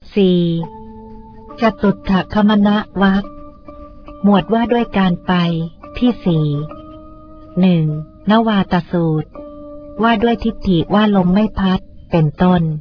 4. จตุตถคมนวรรคหมวดว่าด้วยการไปที่ 4 1. นวาตสูตรว่าด้วยทิฏฐิว่าลมไม่พัดเป็นต้น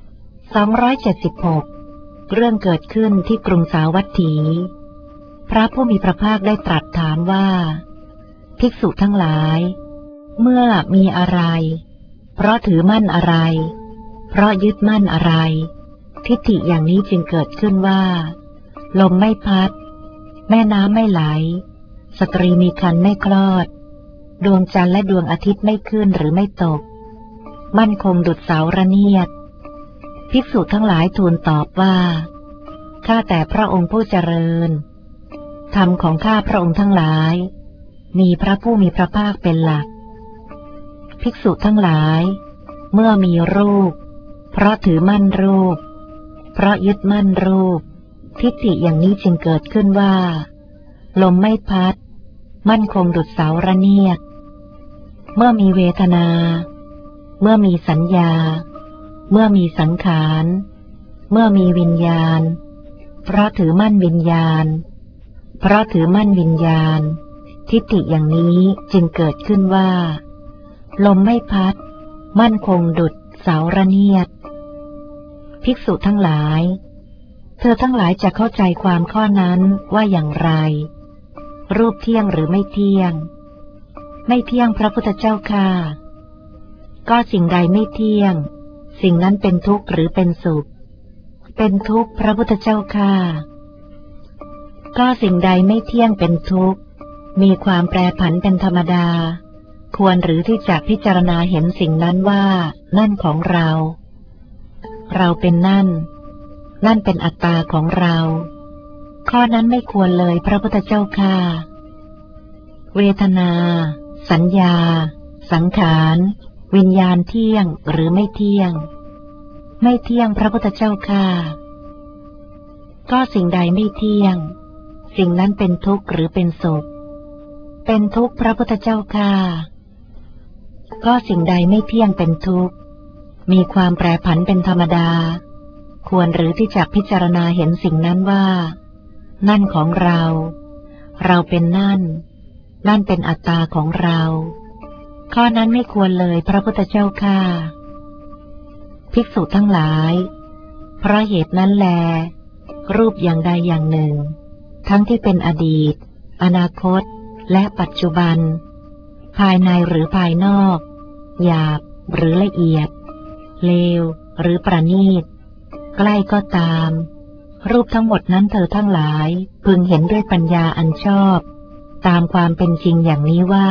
276เรื่องเกิดขึ้นที่กรุงสาวัตถีพระผู้มีพระภาคได้ตรัสถามว่าภิกษุทั้งหลายเมื่อมีอะไรเพราะถือมั่นอะไรเพราะยึดมั่นอะไรทิฏฐิอย่างนี้จึงเกิดขึ้นว่าลมไม่พัดแม่น้ำไม่ไหลสตรีมีครรภ์ไม่คลอดดวงจันทร์และดวงอาทิตย์ไม่ขึ้นหรือไม่ตกมั่นคงดุจเสาระเนียดภิกษุทั้งหลายทูลตอบว่าข้าแต่พระองค์ผู้เจริญธรรมของข้าพระองค์ทั้งหลายมีพระผู้มีพระภาคเป็นหลักภิกษุทั้งหลายเมื่อมีรูปเพราะถือมั่นรูปเพราะยึดมั่นรูปทิฏฐิอย่างนี้จึงเกิดขึ้นว่าลมไม่พัดมั่นคงดุจเสาระเนียดเมื่อมีเวทนาเมื่อมีสัญญาเมื่อมีสังขารเมื่อมีวิญญาณเพราะถือมั่นวิญญาณเพราะถือมั่นวิญญาณทิฏฐิอย่างนี้จึงเกิดขึ้นว่าลมไม่พัดมั่นคงดุจเสาระเนียดภิกษุทั้งหลายเธอทั้งหลายจะเข้าใจความข้อนั้นว่าอย่างไรรูปเที่ยงหรือไม่เที่ยงไม่เที่ยงพระพุทธเจ้าค่ะก็สิ่งใดไม่เที่ยงสิ่งนั้นเป็นทุกข์หรือเป็นสุขเป็นทุกข์พระพุทธเจ้าค่ะก็สิ่งใดไม่เที่ยงเป็นทุกข์มีความแปรผันเป็นธรรมดาควรหรือที่จะพิจารณาเห็นสิ่งนั้นว่านั่นของเราเราเป็นนั่นเป็นอัตตาของเราข้อนั้นไม่ควรเลยพระพุทธเจ้าค่ะเวทนาสัญญาสังขารวิญญาณเที่ยงหรือไม่เที่ยงไม่เที่ยงพระพุทธเจ้าค่ะก็สิ่งใดไม่เที่ยงสิ่งนั้นเป็นทุกข์หรือเป็นสุขเป็นทุกข์พระพุทธเจ้าค่ะก็สิ่งใดไม่เที่ยงเป็นทุกข์มีความแปรผันเป็นธรรมดาควรหรือที่จะพิจารณาเห็นสิ่งนั้นว่านั่นของเราเราเป็นนั่นเป็นอัตตาของเราข้อนั้นไม่ควรเลยพระพุทธเจ้าค่ะภิกษุทั้งหลายเพราะเหตุนั้นแลรูปอย่างใดอย่างหนึ่งทั้งที่เป็นอดีตอนาคตและปัจจุบันภายในหรือภายนอกหยาบหรือละเอียดเลวหรือประณีตใกล้ก็ตามรูปทั้งหมดนั้นเธอทั้งหลายพึงเห็นด้วยปัญญาอันชอบตามความเป็นจริงอย่างนี้ว่า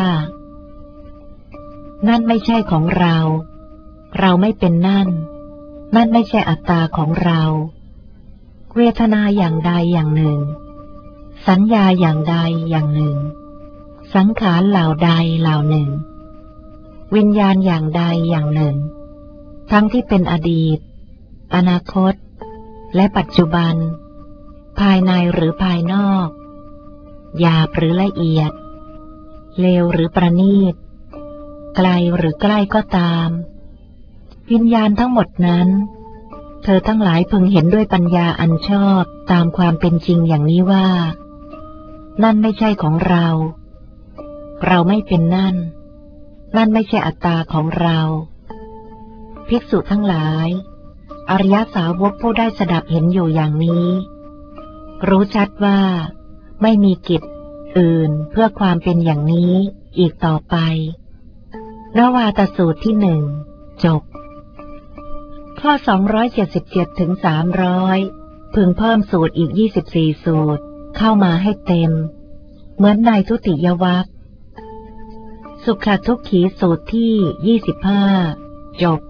นั่นไม่ใช่ของเราเราไม่เป็นนั่นไม่ใช่อัตตาของเราเวทนาอย่างใดอย่างหนึ่งสัญญาอย่างใดอย่างหนึ่งสังขารเหล่าใดเหล่าหนึ่งวิญญาณอย่างใดอย่างหนึ่งทั้งที่เป็นอดีตอนาคตและปัจจุบันภายในหรือภายนอกหยาบหรือละเอียดเลวหรือประณีตไกลหรือใกล้ก็ตามวิญญาณทั้งหมดนั้นเธอทั้งหลายพึงเห็นด้วยปัญญาอันชอบตามความเป็นจริงอย่างนี้ว่านั่นไม่ใช่ของเราเราไม่เป็นนั่นไม่ใช่อัตตาของเราภิกษุทั้งหลายอริยสาวกผู้ได้สดับเห็นอยู่อย่างนี้รู้ชัดว่าไม่มีกิจอื่นเพื่อความเป็นอย่างนี้อีกต่อไปนวาตสูตรที่1จบข้อ277ถึง300พึงเพิ่มสูตรอีก24สูตรเข้ามาให้เต็มเหมือนในทุติยวรรคสุขทุกขีสูตรที่25จบ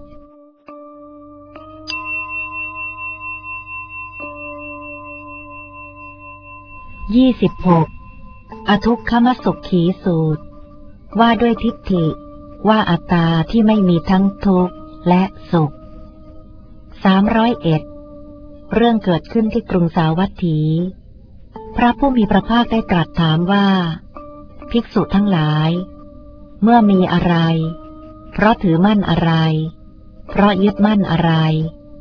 26อทุกขมสุขขีสูตรว่าด้วยทิฏฐิว่าอัตตาที่ไม่มีทั้งทุกข์และสุข301เรื่องเกิดขึ้นที่กรุงสาวัตถีพระผู้มีพระภาคได้ตรัสถามว่าภิกษุทั้งหลายเมื่อมีอะไรเพราะถือมั่นอะไรเพราะยึดมั่นอะไร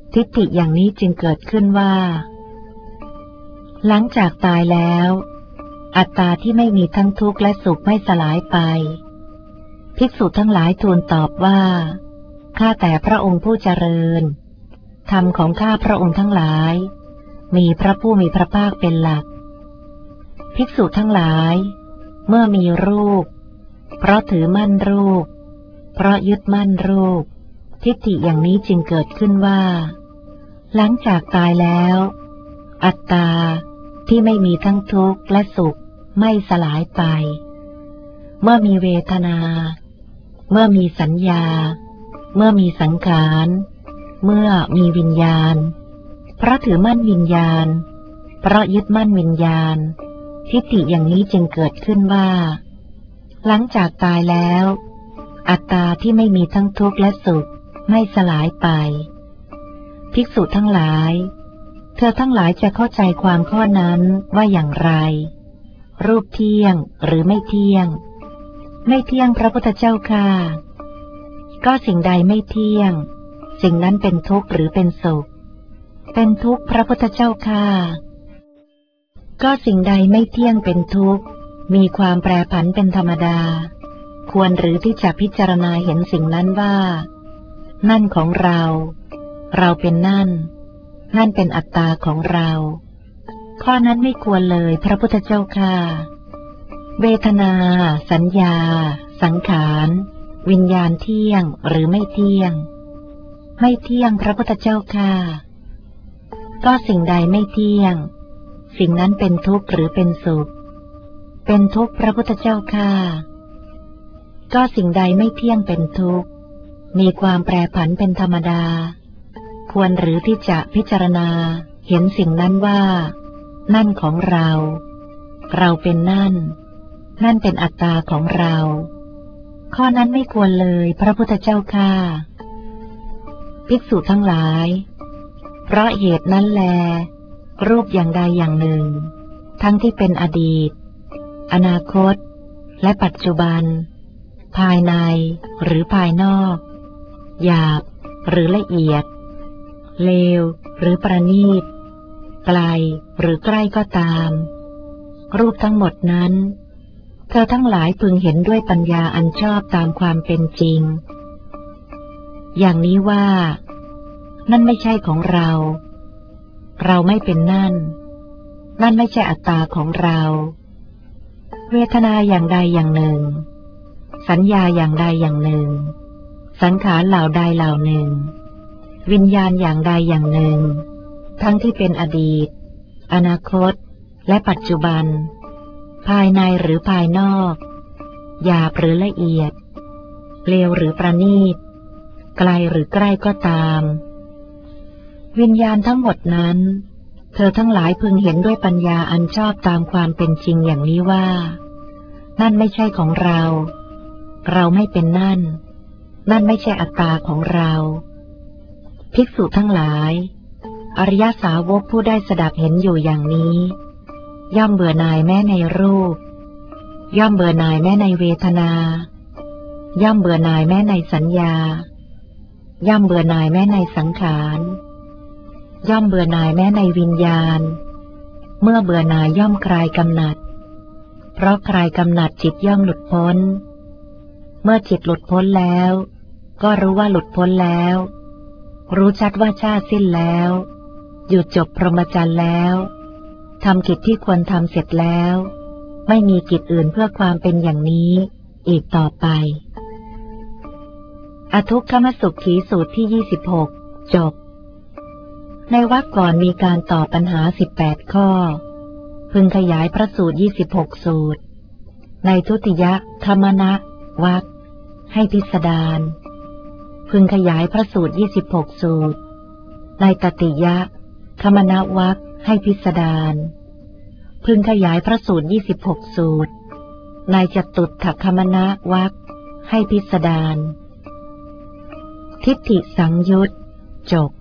ทิฏฐิอย่างนี้จึงเกิดขึ้นว่าหลังจากตายแล้วอัตตาที่ไม่มีทั้งทุกข์และสุขไม่สลายไปภิกษุทั้งหลายทูลตอบว่าข้าแต่พระองค์ผู้เจริญธรรมของข้าพระองค์ทั้งหลายมีพระผู้มีพระภาคเป็นหลักภิกษุทั้งหลายเมื่อมีรูปเพราะถือมั่นรูปเพราะยึดมั่นรูปทิฏฐิอย่างนี้จึงเกิดขึ้นว่าหลังจากตายแล้วอัตตาที่ไม่มีทั้งทุกข์และสุขไม่สลายไปเมื่อมีเวทนาเมื่อมีสัญญาเมื่อมีสังขารเมื่อมีวิญญาณเพราะถือมั่นวิญญาณเพราะยึดมั่นวิญญาณทิฏฐิอย่างนี้จึงเกิดขึ้นว่าหลังจากตายแล้วอัตตาที่ไม่มีทั้งทุกข์และสุขไม่สลายไปภิกษุทั้งหลายเธอทั้งหลายจะเข้าใจความข้อนั้นว่าอย่างไรรูปเที่ยงหรือไม่เที่ยงไม่เที่ยงพระพุทธเจ้าค่ะก็สิ่งใดไม่เที่ยงสิ่งนั้นเป็นทุกข์หรือเป็นสุขเป็นทุกข์พระพุทธเจ้าค่ะก็สิ่งใดไม่เที่ยงเป็นทุกข์มีความแปรผันเป็นธรรมดาควรหรือที่จะพิจารณาเห็นสิ่งนั้นว่านั่นของเราเราเป็นนั่นเป็นอัตตาของเราข้อนั้นไม่ควรเลยพระพุทธเจ้าค่ะเวทนาสัญญาสังขารวิญญาณเที่ยงหรือไม่เที่ยงไม่เที่ยงพระพุทธเจ้าค่ะก็สิ่งใดไม่เที่ยงสิ่งนั้นเป็นทุกข์หรือเป็นสุขเป็นทุกข์พระพุทธเจ้าค่ะก็สิ่งใดไม่เที่ยงเป็นทุกข์มีความแปรผันเป็นธรรมดาควรหรือที่จะพิจารณาเห็นสิ่งนั้นว่านั่นของเราเราเป็นนั่นเป็นอัตตาของเราข้อนั้นไม่ควรเลยพระพุทธเจ้าค่ะภิกษุทั้งหลายเพราะเหตุนั้นแลรูปอย่างใดอย่างหนึ่งทั้งที่เป็นอดีตอนาคตและปัจจุบันภายในหรือภายนอกหยาบหรือละเอียดเลวหรือประณีตไกลหรือใกล้ก็ตามรูปทั้งหมดนั้นเธอทั้งหลายพึงเห็นด้วยปัญญาอันชอบตามความเป็นจริงอย่างนี้ว่านั่นไม่ใช่ของเราเราไม่เป็นนั่นไม่ใช่อัตตาของเราเวทนาอย่างใดอย่างหนึ่งสัญญาอย่างใดอย่างหนึ่งสังขารเหล่าใดเหล่าหนึ่งวิญญาณอย่างใดอย่างหนึ่งทั้งที่เป็นอดีตอนาคตและปัจจุบันภายในหรือภายนอกหยาบหรือละเอียดเลวหรือประณีตไกลหรือใกล้ก็ตามวิญญาณทั้งหมดนั้นเธอทั้งหลายพึงเห็นด้วยปัญญาอันชอบตามความเป็นจริงอย่างนี้ว่านั่นไม่ใช่ของเราเราไม่เป็นนั่นไม่ใช่อัตตาของเราภิกษุทั้งหลายอริยสาวกผู้ได้สดับเห็นอยู่อย่างนี้ย่อมเบื่อหน่ายแม้ในรูปย่อมเบื่อหน่ายแม้ในเวทนาย่อมเบื่อหน่ายแม้ในสัญญาย่อมเบื่อหน่ายแม้ในสังขารย่อมเบื่อหน่ายแม้ในวิญญาณเมื่อเบื่อหน่ายย่อมคลายกำหนัดเพราะคลายกำหนัดจิตย่อมหลุดพ้นเมื่อจิตหลุดพ้นแล้วก็รู้ว่าหลุดพ้นแล้วรู้ชัดว่าชาติสิ้นแล้วหยุดจบพรหมจรรย์แล้วทำกิจที่ควรทำเสร็จแล้วไม่มีกิจอื่นเพื่อความเป็นอย่างนี้อีกต่อไปอทุกขมสุขีสูตรที่26จบในวรรคก่อนมีการตอบปัญหา18ข้อพึงขยายพระสูตร26สูตรในทุติยคมนะวรรคให้พิสดารพึงขยายพระสูตร26สูตรในตติยคมนะวรรคให้พิสดารพึงขยายพระสูตร26สูตรในจตุตถคมนะวรรคให้พิสดารทิฏฐิสังยุตจบ